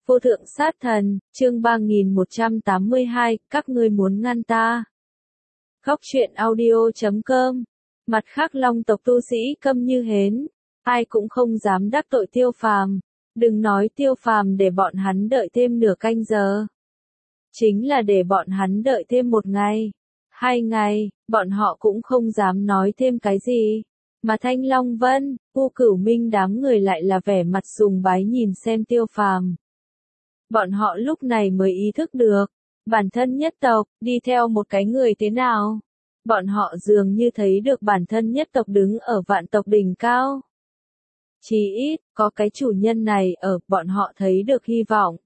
Vô thượng sát thần, chương 3182, các ngươi muốn ngăn ta. Góc truyện audio.com. Mặt khác Long tộc tu sĩ câm như hến, ai cũng không dám đắc tội Tiêu Phàm, đừng nói Tiêu Phàm để bọn hắn đợi thêm nửa canh giờ. Chính là để bọn hắn đợi thêm 1 ngày, 2 ngày, bọn họ cũng không dám nói thêm cái gì. Mà Thanh Long Vân, U Cửu Minh đám người lại là vẻ mặt sùng bái nhìn xem Tiêu Phàm. Bọn họ lúc này mới ý thức được, bản thân nhất tộc, đi theo một cái người thế nào. Bọn họ dường như thấy được bản thân nhất tộc đứng ở vạn tộc đỉnh cao. Chí ít, có cái chủ nhân này ở, bọn họ thấy được hy vọng.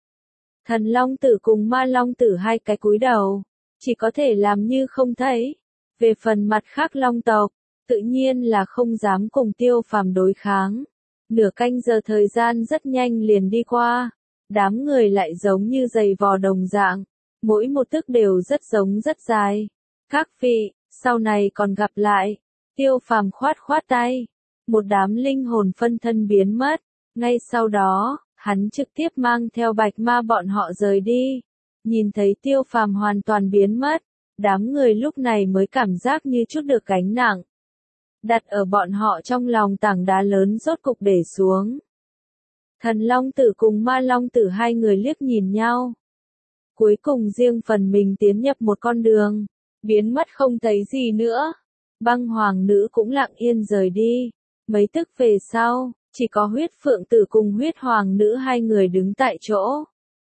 Thần Long Tử cùng Ma Long Tử hai cái cúi đầu, chỉ có thể làm như không thấy. Về phần mặt khác Long tộc, tự nhiên là không dám cùng Tiêu Phàm đối kháng. Nửa canh giờ thời gian rất nhanh liền đi qua. Đám người lại giống như giày vò đồng dạng, mỗi một thức đều rất giống rất dài. Các vị, sau này còn gặp lại. Tiêu Phàm khoát khoát tay, một đám linh hồn phân thân biến mất. Ngay sau đó, hắn trực tiếp mang theo Bạch Ma bọn họ rời đi. Nhìn thấy Tiêu Phàm hoàn toàn biến mất, đám người lúc này mới cảm giác như chút được gánh nặng. Đặt ở bọn họ trong lòng tảng đá lớn rốt cục để xuống. Thần Long Tử cùng Ma Long Tử hai người liếc nhìn nhau. Cuối cùng riêng phần mình tiến nhập một con đường, biến mất không thấy gì nữa. Băng Hoàng Nữ cũng lặng yên rời đi. Mấy tức về sau, chỉ có Huyết Phượng Tử cùng Huyết Hoàng Nữ hai người đứng tại chỗ.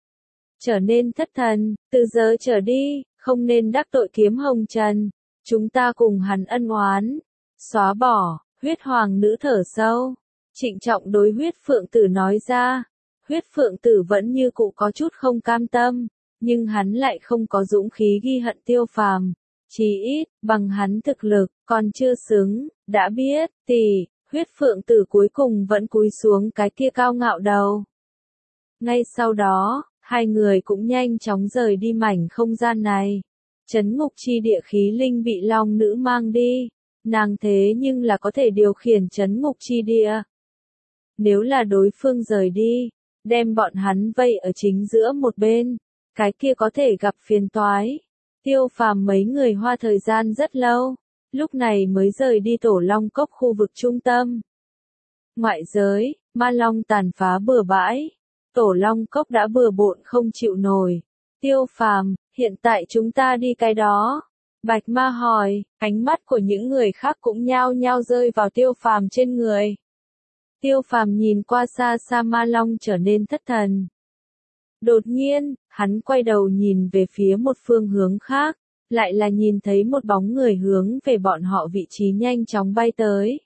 Trở nên thất thần, từ giờ trở đi, không nên đắc tội Kiếm Hồng Trần. Chúng ta cùng hắn ân oán, xóa bỏ. Huyết Hoàng Nữ thở sâu, trịnh trọng đối Huyết Phượng Tử nói ra. Huyết Phượng Tử vẫn như cũ có chút không cam tâm, nhưng hắn lại không có dũng khí ghi hận Tiêu Phàm. Chí ít, bằng hắn thực lực, còn chưa xứng, đã biết, tỷ. Huyết Phượng Tử cuối cùng vẫn cúi xuống cái kia cao ngạo đầu. Ngay sau đó, hai người cũng nhanh chóng rời đi mảnh không gian này. Trấn ngục chi địa khí linh bị Long Nữ mang đi. Nàng thế nhưng là có thể điều khiển trấn ngục chi địa. Nếu là đối phương rời đi, đem bọn hắn vây ở chính giữa một bên, cái kia có thể gặp phiền toái. Tiêu Phàm mấy người hoa thời gian rất lâu, lúc này mới rời đi Tổ Long Cốc khu vực trung tâm. Ngoại giới, ma long tàn phá bừa bãi, Tổ Long Cốc đã bừa bộn không chịu nổi. Tiêu Phàm, hiện tại chúng ta đi cái đó. Bạch Ma hỏi, ánh mắt của những người khác cũng nhao nhao rơi vào Tiêu Phàm trên người. Tiêu Phàm nhìn qua xa xa ma long trở nên thất thần. Đột nhiên, hắn quay đầu nhìn về phía một phương hướng khác, lại là nhìn thấy một bóng người hướng về bọn họ vị trí nhanh chóng bay tới.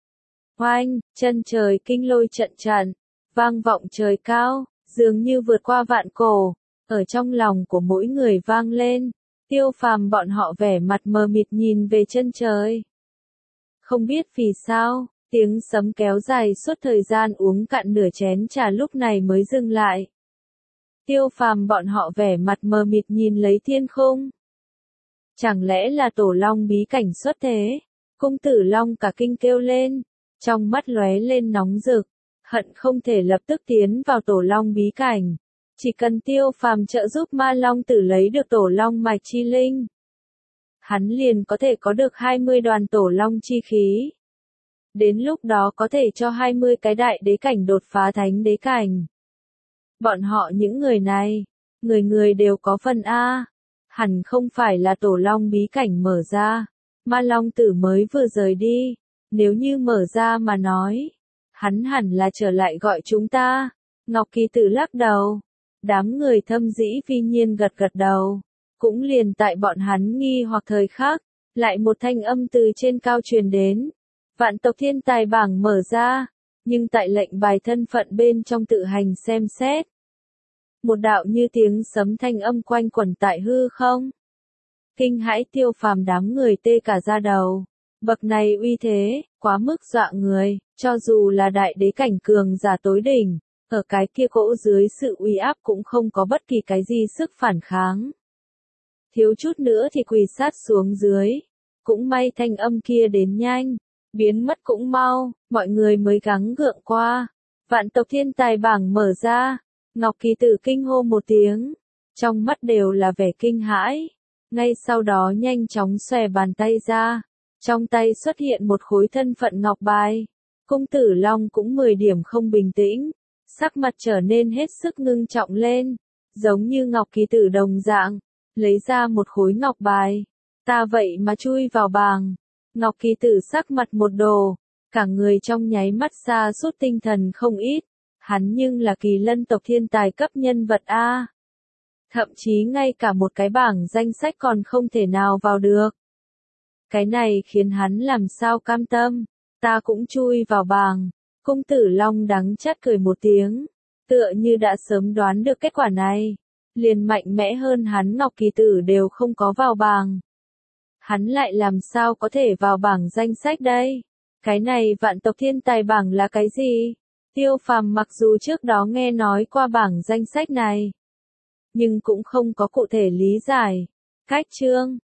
Oanh, chân trời kinh lôi trận trận, vang vọng trời cao, dường như vượt qua vạn cổ, ở trong lòng của mỗi người vang lên. Tiêu Phàm bọn họ vẻ mặt mờ mịt nhìn về chân trời. Không biết vì sao, tiếng sấm kéo dài suốt thời gian uống cạn nửa chén trà lúc này mới dừng lại. Tiêu Phàm bọn họ vẻ mặt mờ mịt nhìn lấy thiên khung. Chẳng lẽ là Tổ Long bí cảnh xuất thế? Cung Tử Long cả kinh kêu lên, trong mắt lóe lên nóng rực, hận không thể lập tức tiến vào Tổ Long bí cảnh. Chỉ cần Tiêu Phàm trợ giúp Ma Long Tử lấy được Tổ Long mạch chi linh, hắn liền có thể có được 20 đoàn Tổ Long chi khí. Đến lúc đó có thể cho 20 cái đại đế cảnh đột phá thánh đế cảnh. Bọn họ những người này, người người đều có phần A. Hẳn không phải là Tổ Long bí cảnh mở ra. Ma Long Tử mới vừa rời đi. Nếu như mở ra mà nói, hắn hẳn là trở lại gọi chúng ta. Ngọc Kỳ Tử lắc đầu. Đám người thâm dĩ phi nhiên gật gật đầu. Cũng liền tại bọn hắn nghi hoặc thời khắc, lại một thanh âm từ trên cao truyền đến. Vạn tộc thiên tài bảng mở ra, nhưng tại lệnh bài thân phận bên trong tự hành xem xét. Một đạo như tiếng sấm thanh âm quanh quẩn tại hư không. Kinh hãi Tiêu Phàm đám người tê cả da đầu. Bậc này uy thế, quá mức dọa người, cho dù là đại đế cảnh cường giả tối đỉnh, ở cái kia cỗ dưới sự uy áp cũng không có bất kỳ cái gì sức phản kháng. Thiếu chút nữa thì quỳ sát xuống dưới. Cũng may thanh âm kia đến nhanh, biến mất cũng mau, mọi người mới gắng gượng qua. Vạn tộc thiên tài bảng mở ra, Ngọc Kỳ Tử kinh hô một tiếng, trong mắt đều là vẻ kinh hãi. Ngay sau đó nhanh chóng xòe bàn tay ra, trong tay xuất hiện một khối thân phận ngọc bài. Cung Tử Long cũng 10 điểm không bình tĩnh, sắc mặt trở nên hết sức ngưng trọng lên, giống như Ngọc Kỳ Tử đồng dạng, lấy ra một khối ngọc bài. Ta vậy mà chui vào bảng. Ngọc Kỳ Tử sắc mặt một đồ, cả người trong nháy mắt sa sút tinh thần không ít. Hắn nhưng là Kỳ Lân tộc thiên tài cấp nhân vật A. Thậm chí ngay cả một cái bảng danh sách còn không thể nào vào được. Cái này khiến hắn làm sao cam tâm, ta cũng chui vào bảng. Cung Tử Long đắng chát cười một tiếng, tựa như đã sớm đoán được kết quả này. Liền mạnh mẽ hơn hắn Ngọc Kỳ Tử đều không có vào bảng. Hắn lại làm sao có thể vào bảng danh sách đây? Cái này vạn tộc thiên tài bảng là cái gì? Tiêu Phàm mặc dù trước đó nghe nói qua bảng danh sách này, nhưng cũng không có cụ thể lý giải. Cách chương